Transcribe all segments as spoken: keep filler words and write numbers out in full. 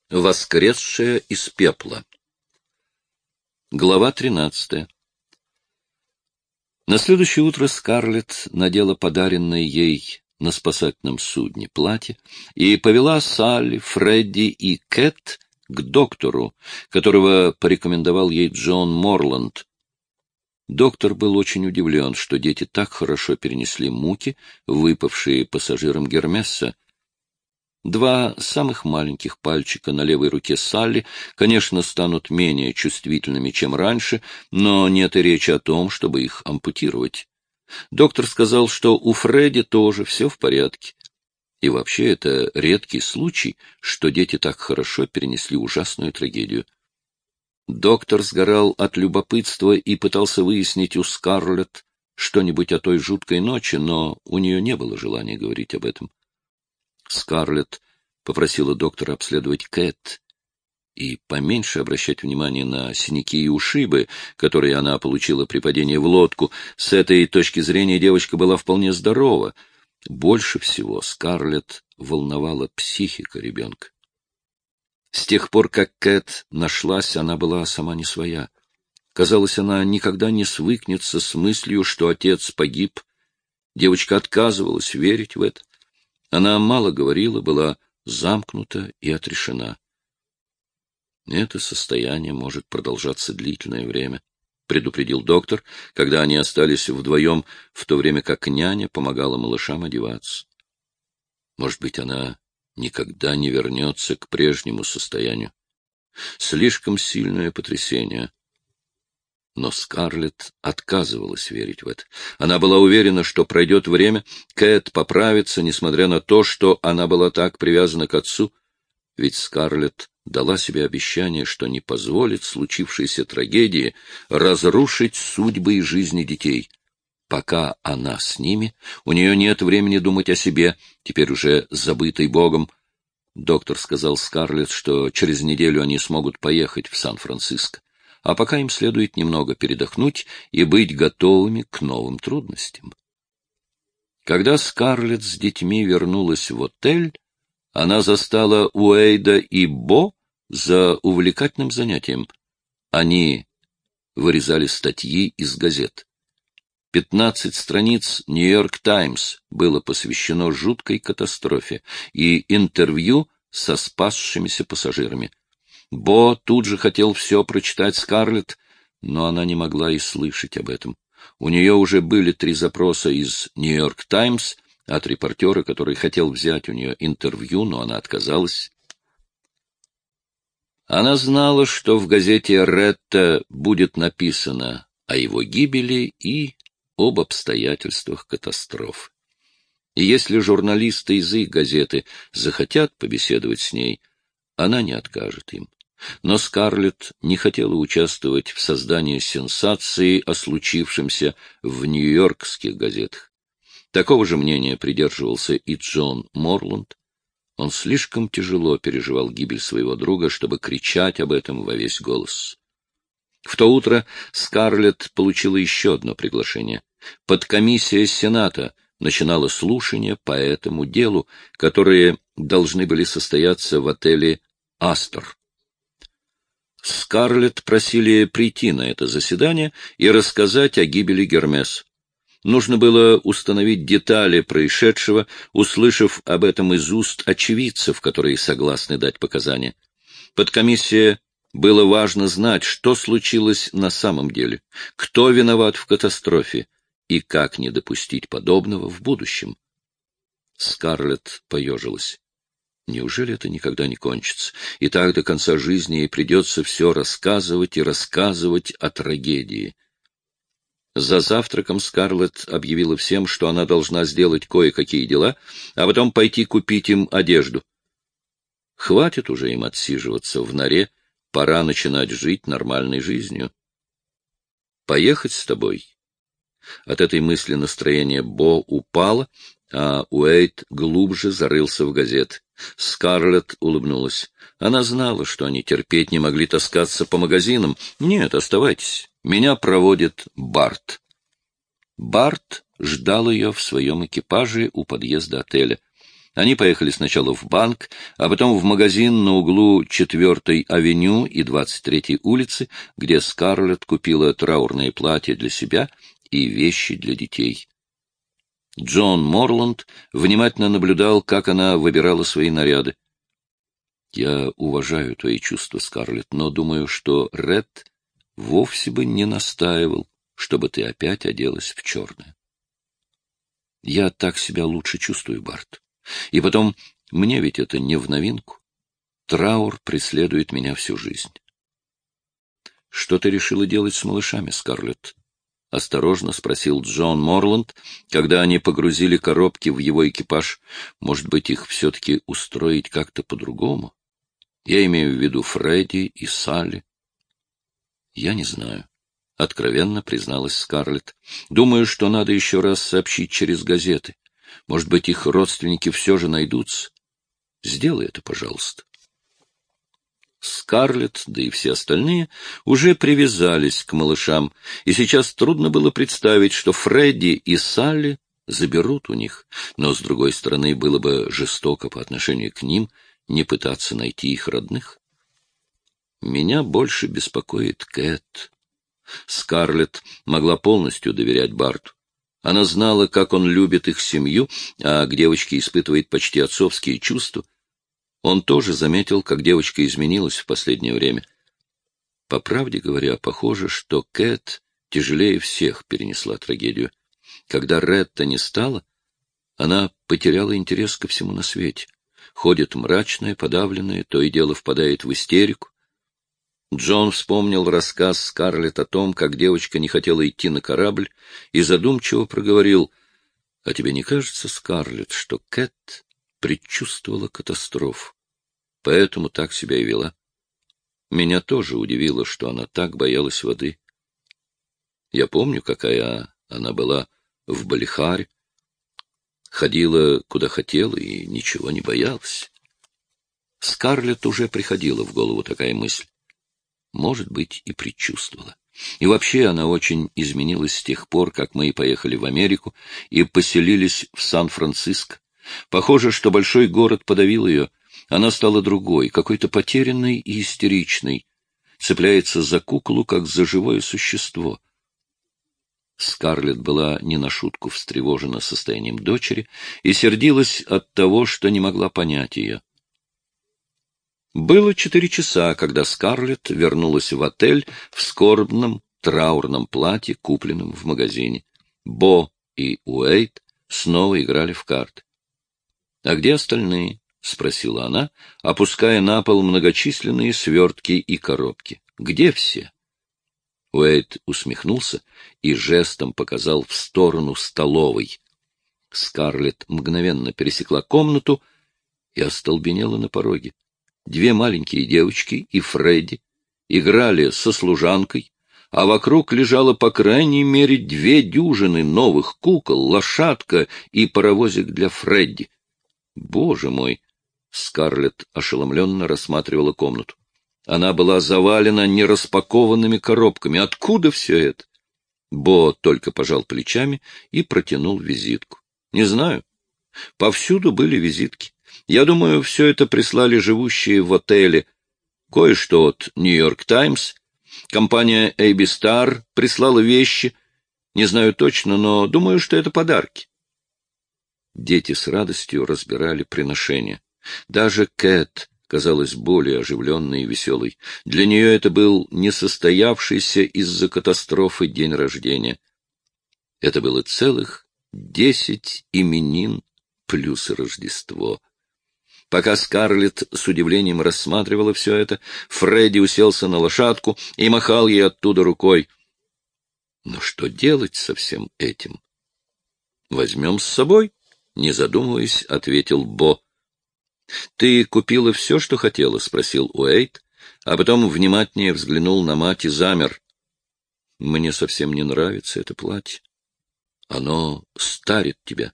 Воскресшая из пепла. Глава тринадцатая. На следующее утро Скарлетт надела подаренное ей на спасательном судне платье и повела Салли, Фредди и Кэт к доктору, которого порекомендовал ей Джон Морланд. Доктор был очень удивлен, что дети так хорошо перенесли муки, выпавшие пассажирам Гермеса. Два самых маленьких пальчика на левой руке Салли, конечно, станут менее чувствительными, чем раньше, но нет и речи о том, чтобы их ампутировать. Доктор сказал, что у Фредди тоже все в порядке. И вообще это редкий случай, что дети так хорошо перенесли ужасную трагедию. Доктор сгорал от любопытства и пытался выяснить у Скарлетт что-нибудь о той жуткой ночи, но у нее не было желания говорить об этом. Скарлетт попросила доктора обследовать Кэт и поменьше обращать внимание на синяки и ушибы, которые она получила при падении в лодку. С этой точки зрения девочка была вполне здорова. Больше всего Скарлетт волновала психика ребенка. С тех пор, как Кэт нашлась, она была сама не своя. Казалось, она никогда не свыкнется с мыслью, что отец погиб. Девочка отказывалась верить в это. Она мало говорила, была замкнута и отрешена. Это состояние может продолжаться длительное время, предупредил доктор, когда они остались вдвоем, в то время как няня помогала малышам одеваться. Может быть, она никогда не вернется к прежнему состоянию. Слишком сильное потрясение. Но Скарлетт отказывалась верить в это. Она была уверена, что пройдет время, Кэт поправится, несмотря на то, что она была так привязана к отцу, ведь Скарлетт дала себе обещание, что не позволит случившейся трагедии разрушить судьбы и жизни детей. Пока она с ними, у нее нет времени думать о себе, теперь уже забытой Богом. Доктор сказал Скарлетт, что через неделю они смогут поехать в Сан-Франциско, а пока им следует немного передохнуть и быть готовыми к новым трудностям. Когда Скарлетт с детьми вернулась в отель, она застала Уэйда и Бо за увлекательным занятием. Они вырезали статьи из газет. Пятнадцать страниц «Нью-Йорк Таймс» было посвящено жуткой катастрофе и интервью со спасшимися пассажирами. Бо тут же хотел все прочитать Скарлетт, но она не могла и слышать об этом. У нее уже были три запроса из «Нью-Йорк Таймс» от репортера, который хотел взять у нее интервью, но она отказалась. Она знала, что в газете «Ретта» будет написано о его гибели и об обстоятельствах катастрофы. И если журналисты из их газеты захотят побеседовать с ней, она не откажет им. Но Скарлетт не хотела участвовать в создании сенсации о случившемся в нью-йоркских газетах. Такого же мнения придерживался и Джон Морланд. Он слишком тяжело переживал гибель своего друга, чтобы кричать об этом во весь голос. В то утро Скарлетт получила еще одно приглашение. Подкомиссия Сената начинала слушания по этому делу, которые должны были состояться в отеле «Астор». Скарлетт просили прийти на это заседание и рассказать о гибели Гермес. Нужно было установить детали происшедшего, услышав об этом из уст очевидцев, которые согласны дать показания. Подкомиссия было важно знать, что случилось на самом деле, кто виноват в катастрофе и как не допустить подобного в будущем. Скарлетт поежилась. Неужели это никогда не кончится? И так до конца жизни ей придется все рассказывать и рассказывать о трагедии. За завтраком Скарлетт объявила всем, что она должна сделать кое-какие дела, а потом пойти купить им одежду. Хватит уже им отсиживаться в норе, пора начинать жить нормальной жизнью. «Поехать с тобой?» От этой мысли настроение Бо упало, а Уэйд глубже зарылся в газет. Скарлетт улыбнулась. Она знала, что они терпеть не могли таскаться по магазинам. «Нет, оставайтесь. Меня проводит Барт». Барт ждал ее в своем экипаже у подъезда отеля. Они поехали сначала в банк, а потом в магазин на углу четвёртой авеню и двадцать третьей улицы, где Скарлетт купила траурное платье для себя и вещи для детей. Джон Морланд внимательно наблюдал, как она выбирала свои наряды. — Я уважаю твои чувства, Скарлетт, но думаю, что Ред вовсе бы не настаивал, чтобы ты опять оделась в черное. Я так себя лучше чувствую, Барт. И потом, мне ведь это не в новинку. Траур преследует меня всю жизнь. — Что ты решила делать с малышами, Скарлетт? — осторожно спросил Джон Морланд, когда они погрузили коробки в его экипаж. Может быть, их все-таки устроить как-то по-другому? Я имею в виду Фредди и Салли. — Я не знаю. — откровенно призналась Скарлетт. — Думаю, что надо еще раз сообщить через газеты. Может быть, их родственники все же найдутся. Сделай это, пожалуйста. Скарлетт, да и все остальные, уже привязались к малышам, и сейчас трудно было представить, что Фредди и Салли заберут у них, но, с другой стороны, было бы жестоко по отношению к ним не пытаться найти их родных. Меня больше беспокоит Кэт. Скарлетт могла полностью доверять Барту. Она знала, как он любит их семью, а к девочке испытывает почти отцовские чувства. Он тоже заметил, как девочка изменилась в последнее время. По правде говоря, похоже, что Кэт тяжелее всех перенесла трагедию. Когда Ретта не стало, она потеряла интерес ко всему на свете. Ходит мрачная, подавленная, то и дело впадает в истерику. Джон вспомнил рассказ Скарлетт о том, как девочка не хотела идти на корабль, и задумчиво проговорил: — А тебе не кажется, Скарлетт, что Кэт предчувствовала катастрофу, поэтому так себя и вела? Меня тоже удивило, что она так боялась воды. Я помню, какая она была в Балихаре, ходила куда хотела и ничего не боялась. Скарлетт уже приходила в голову такая мысль. Может быть, и предчувствовала. И вообще она очень изменилась с тех пор, как мы поехали в Америку и поселились в Сан-Франциско. Похоже, что большой город подавил ее. Она стала другой, какой-то потерянной и истеричной. Цепляется за куклу, как за живое существо. Скарлетт была не на шутку встревожена состоянием дочери и сердилась от того, что не могла понять ее. Было четыре часа, когда Скарлетт вернулась в отель в скорбном траурном платье, купленном в магазине. Бо и Уэйт снова играли в карты. — А где остальные? — спросила она, опуская на пол многочисленные свертки и коробки. — Где все? Уэйт усмехнулся и жестом показал в сторону столовой. Скарлетт мгновенно пересекла комнату и остолбенела на пороге. Две маленькие девочки и Фредди играли со служанкой, а вокруг лежало по крайней мере две дюжины новых кукол, лошадка и паровозик для Фредди. Боже мой! Скарлетт ошеломленно рассматривала комнату. Она была завалена нераспакованными коробками. Откуда все это? Бо только пожал плечами и протянул визитку. Не знаю. Повсюду были визитки. Я думаю, все это прислали живущие в отеле. Кое-что от «Нью-Йорк Таймс». Компания эй би Star прислала вещи. Не знаю точно, но думаю, что это подарки. Дети с радостью разбирали приношения. Даже Кэт казалась более оживленной и веселой. Для нее это был несостоявшийся из-за катастрофы день рождения. Это было целых десять именин плюс Рождество. Пока Скарлетт с удивлением рассматривала все это, Фредди уселся на лошадку и махал ей оттуда рукой. Но что делать со всем этим? — Возьмем с собой, — не задумываясь, ответил Бо. — Ты купила все, что хотела? — спросил Уэйт, а потом внимательнее взглянул на мать и замер. — Мне совсем не нравится это платье. Оно старит тебя.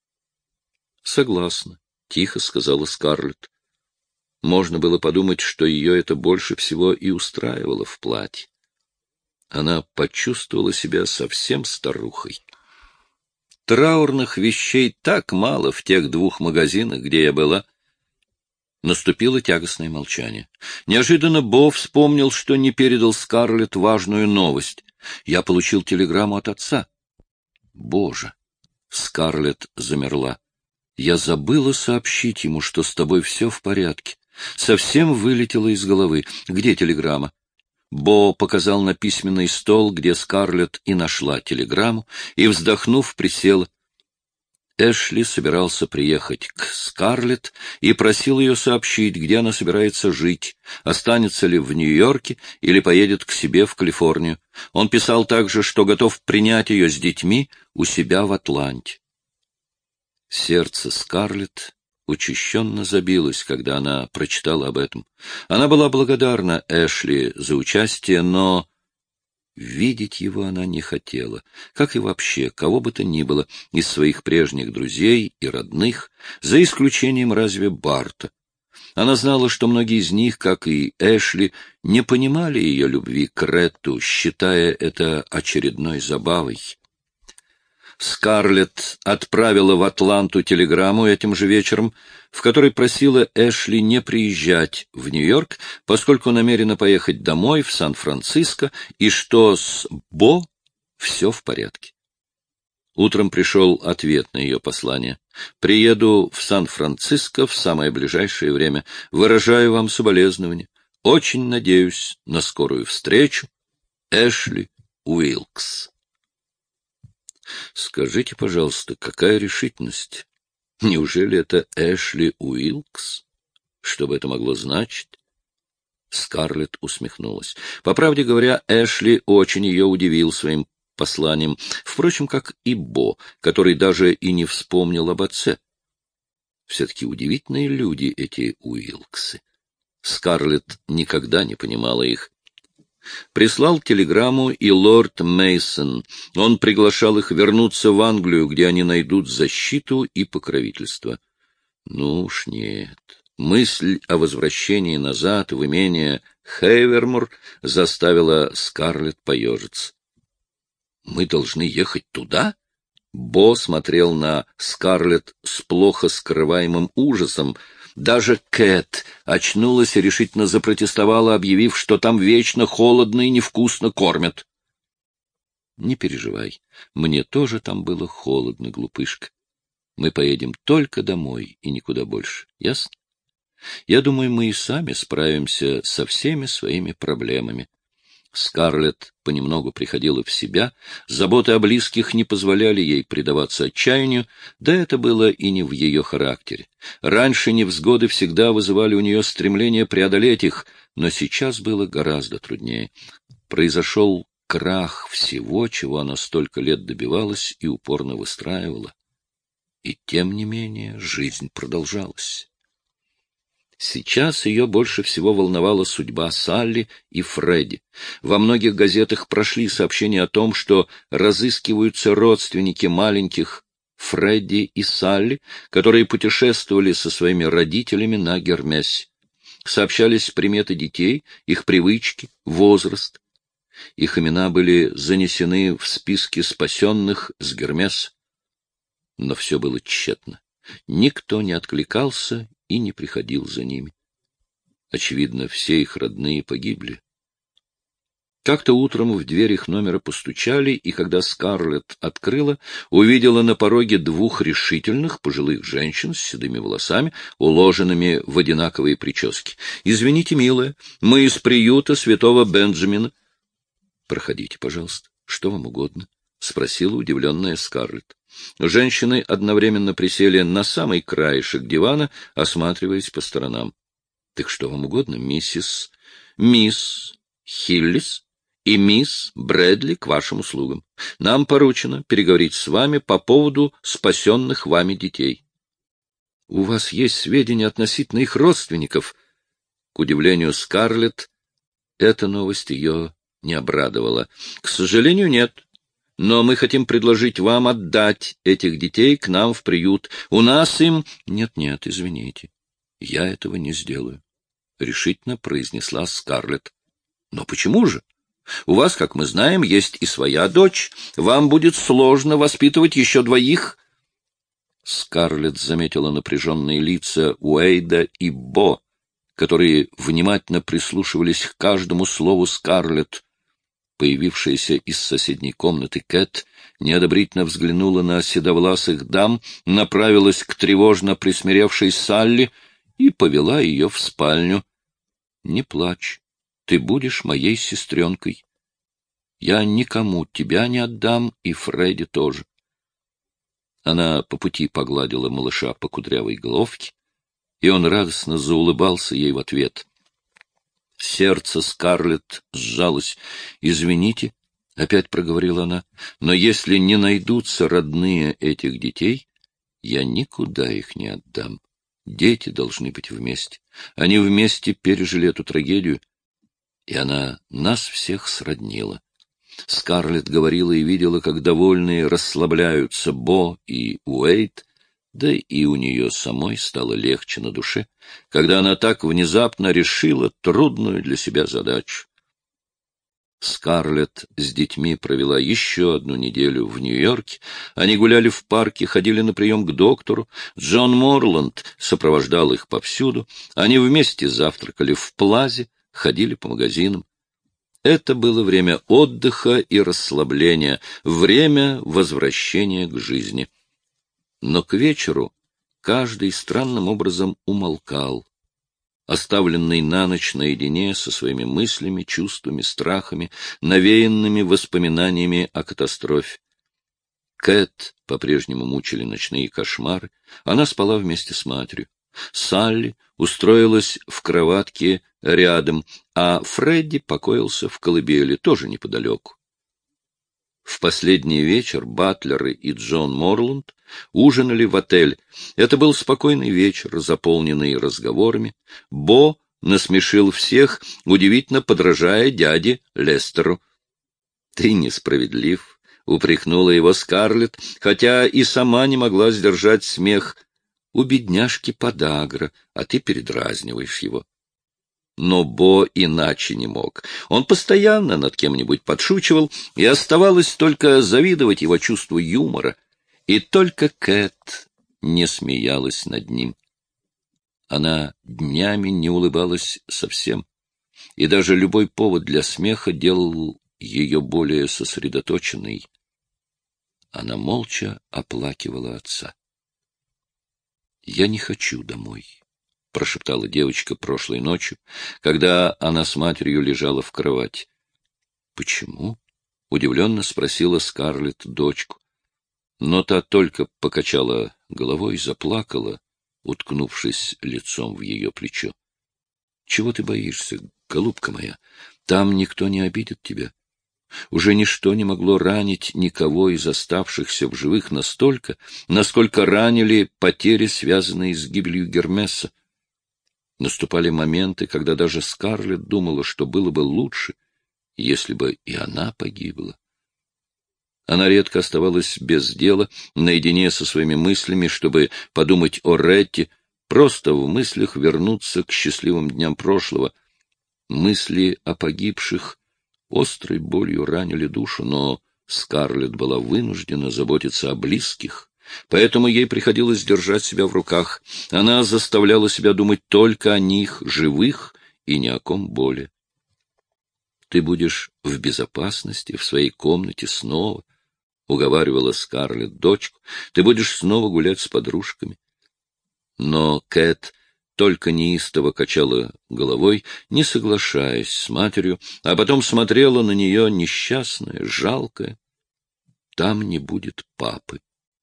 — Согласна. — тихо сказала Скарлетт. Можно было подумать, что ее это больше всего и устраивало в платье. Она почувствовала себя совсем старухой. Траурных вещей так мало в тех двух магазинах, где я была. Наступило тягостное молчание. Неожиданно Бо вспомнил, что не передал Скарлетт важную новость. Я получил телеграмму от отца. Боже! Скарлетт замерла. Я забыла сообщить ему, что с тобой все в порядке. Совсем вылетело из головы. Где телеграмма? Бо показал на письменный стол, где Скарлетт и нашла телеграмму, и, вздохнув, присела. Эшли собирался приехать к Скарлетт и просил ее сообщить, где она собирается жить, останется ли в Нью-Йорке или поедет к себе в Калифорнию. Он писал также, что готов принять ее с детьми у себя в Атланте. Сердце Скарлетт учащенно забилось, когда она прочитала об этом. Она была благодарна Эшли за участие, но видеть его она не хотела, как и вообще кого бы то ни было из своих прежних друзей и родных, за исключением разве Барта. Она знала, что многие из них, как и Эшли, не понимали ее любви к Ретту, считая это очередной забавой. Скарлетт отправила в Атланту телеграмму этим же вечером, в которой просила Эшли не приезжать в Нью-Йорк, поскольку намерена поехать домой, в Сан-Франциско, и что с Бо все в порядке. Утром пришел ответ на ее послание. «Приеду в Сан-Франциско в самое ближайшее время. Выражаю вам соболезнования. Очень надеюсь на скорую встречу. Эшли Уилкс». Скажите, пожалуйста, какая решительность? Неужели это Эшли Уилкс? Что бы это могло значить? Скарлетт усмехнулась. По правде говоря, Эшли очень ее удивил своим посланием, впрочем, как и Бо, который даже и не вспомнил об отце. Все-таки удивительные люди эти Уилксы. Скарлетт никогда не понимала их. Прислал телеграмму и лорд Мейсон. Он приглашал их вернуться в Англию, где они найдут защиту и покровительство. Ну уж нет. Мысль о возвращении назад в имение Хейвермор заставила Скарлетт поежиться. «Мы должны ехать туда?» Бо смотрел на Скарлетт с плохо скрываемым ужасом. Даже Кэт очнулась и решительно запротестовала, объявив, что там вечно холодно и невкусно кормят. — Не переживай, мне тоже там было холодно, глупышка. Мы поедем только домой и никуда больше, ясно? Я думаю, мы и сами справимся со всеми своими проблемами. Скарлетт понемногу приходила в себя, заботы о близких не позволяли ей предаваться отчаянию, да это было и не в ее характере. Раньше невзгоды всегда вызывали у нее стремление преодолеть их, но сейчас было гораздо труднее. Произошел крах всего, чего она столько лет добивалась и упорно выстраивала. И тем не менее жизнь продолжалась. Сейчас ее больше всего волновала судьба Салли и Фредди. Во многих газетах прошли сообщения о том, что разыскиваются родственники маленьких Фредди и Салли, которые путешествовали со своими родителями на Гермесе. Сообщались приметы детей, их привычки, возраст. Их имена были занесены в списки спасенных с Гермеса. Но все было тщетно. Никто не откликался и не приходил за ними. Очевидно, все их родные погибли. Как-то утром в дверь их номера постучали, и когда Скарлетт открыла, увидела на пороге двух решительных пожилых женщин с седыми волосами, уложенными в одинаковые прически. — Извините, милая, мы из приюта святого Бенджамина. — Проходите, пожалуйста. Что вам угодно? — спросила удивленная Скарлетт. Женщины одновременно присели на самый краешек дивана, осматриваясь по сторонам. — Так что вам угодно, миссис... Мисс Хиллис и мисс Брэдли к вашим услугам. Нам поручено переговорить с вами по поводу спасенных вами детей. — У вас есть сведения относительно их родственников? К удивлению Скарлетт, эта новость ее не обрадовала. — К сожалению, нет. Но мы хотим предложить вам отдать этих детей к нам в приют. У нас им... — Нет-нет, извините, я этого не сделаю, — решительно произнесла Скарлетт. — Но почему же? У вас, как мы знаем, есть и своя дочь. Вам будет сложно воспитывать еще двоих». Скарлетт заметила напряженные лица Уэйда и Бо, которые внимательно прислушивались к каждому слову Скарлетт. Появившаяся из соседней комнаты Кэт неодобрительно взглянула на седовласых дам, направилась к тревожно присмиревшей Салли и повела ее в спальню. — Не плачь, ты будешь моей сестренкой. Я никому тебя не отдам, и Фредди тоже. Она по пути погладила малыша по кудрявой головке, и он радостно заулыбался ей в ответ. Сердце Скарлетт сжалось. «Извините», — опять проговорила она, — «но если не найдутся родные этих детей, я никуда их не отдам. Дети должны быть вместе. Они вместе пережили эту трагедию, и она нас всех сроднила». Скарлетт говорила и видела, как довольные расслабляются Бо и Уэйд, да и у нее самой стало легче на душе, когда она так внезапно решила трудную для себя задачу. Скарлетт с детьми провела еще одну неделю в Нью-Йорке. Они гуляли в парке, ходили на прием к доктору. Джон Морланд сопровождал их повсюду. Они вместе завтракали в Плазе, ходили по магазинам. Это было время отдыха и расслабления, время возвращения к жизни. Но к вечеру каждый странным образом умолкал, оставленный на ночь наедине со своими мыслями, чувствами, страхами, навеянными воспоминаниями о катастрофе. Кэт по-прежнему мучили ночные кошмары, она спала вместе с матерью. Салли устроилась в кроватке рядом, а Фредди покоился в колыбели, тоже неподалеку. В последний вечер Батлеры и Джон Морланд ужинали в отель. Это был спокойный вечер, заполненный разговорами. Бо насмешил всех, удивительно подражая дяде Лестеру. — Ты несправедлив, — упрекнула его Скарлетт, хотя и сама не могла сдержать смех. — У бедняжки подагра, а ты передразниваешь его. Но Бо иначе не мог. Он постоянно над кем-нибудь подшучивал, и оставалось только завидовать его чувству юмора. И только Кэт не смеялась над ним. Она днями не улыбалась совсем, и даже любой повод для смеха делал ее более сосредоточенной. Она молча оплакивала отца. — Я не хочу домой, — прошептала девочка прошлой ночью, когда она с матерью лежала в кровати. — Почему? — удивленно спросила Скарлетт дочку. Но та только покачала головой и заплакала, уткнувшись лицом в ее плечо. — Чего ты боишься, голубка моя? Там никто не обидит тебя. Уже ничто не могло ранить никого из оставшихся в живых настолько, насколько ранили потери, связанные с гибелью Гермеса. Наступали моменты, когда даже Скарлетт думала, что было бы лучше, если бы и она погибла. Она редко оставалась без дела, наедине со своими мыслями, чтобы подумать о Ретте, просто в мыслях вернуться к счастливым дням прошлого. Мысли о погибших острой болью ранили душу, но Скарлетт была вынуждена заботиться о близких, поэтому ей приходилось держать себя в руках. Она заставляла себя думать только о них, живых, и ни о ком более. «Ты будешь в безопасности, в своей комнате снова», — уговаривала Скарлетт дочку, — «ты будешь снова гулять с подружками». Но Кэт только неистово качала головой, не соглашаясь с матерью, а потом смотрела на нее несчастная, жалкая. Там не будет папы.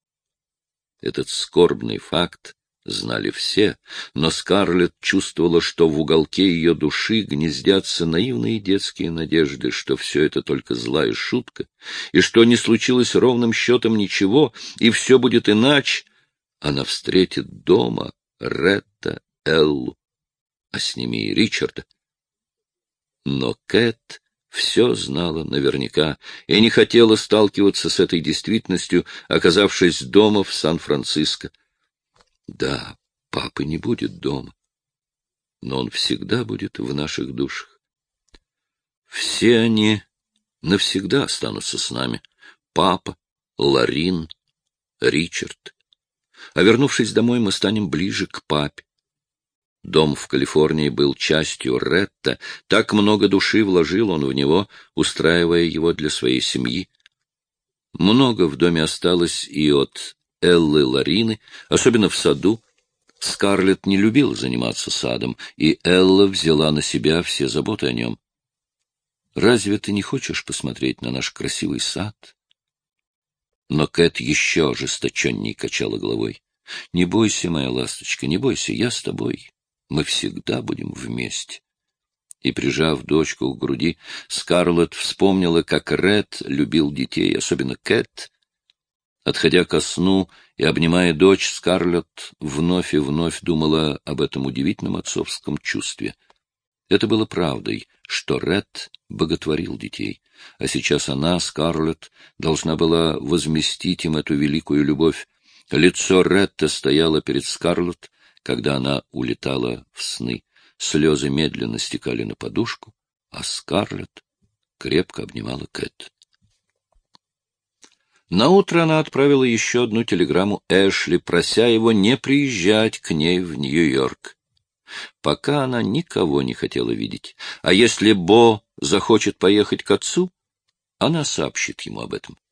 Этот скорбный факт знали все, но Скарлетт чувствовала, что в уголке ее души гнездятся наивные детские надежды, что все это только злая шутка, и что не случилось ровным счетом ничего, и все будет иначе. Она встретит дома Ретта, Эллу, а с ними и Ричарда. Но Кэт все знала наверняка и не хотела сталкиваться с этой действительностью, оказавшись дома в Сан-Франциско. Да, папы не будет дома, но он всегда будет в наших душах. Все они навсегда останутся с нами. Папа, Лорин, Ричард. А вернувшись домой, мы станем ближе к папе. Дом в Калифорнии был частью Ретта, так много души вложил он в него, устраивая его для своей семьи. Много в доме осталось и от Эллы Лорины, особенно в саду. Скарлетт не любила заниматься садом, и Элла взяла на себя все заботы о нем. «Разве ты не хочешь посмотреть на наш красивый сад?» Но Кэт еще ожесточенней качала головой. «Не бойся, моя ласточка, не бойся, я с тобой. Мы всегда будем вместе». И, прижав дочку к груди, Скарлетт вспомнила, как Ред любил детей, особенно Кэт. Отходя ко сну и обнимая дочь, Скарлетт вновь и вновь думала об этом удивительном отцовском чувстве. Это было правдой, что Ред боготворил детей, а сейчас она, Скарлетт, должна была возместить им эту великую любовь. Лицо Ретта стояло перед Скарлетт, когда она улетала в сны. Слезы медленно стекали на подушку, а Скарлетт крепко обнимала Кэт. Наутро она отправила еще одну телеграмму Эшли, прося его не приезжать к ней в Нью-Йорк. Пока она никого не хотела видеть, а если Бо захочет поехать к отцу, она сообщит ему об этом.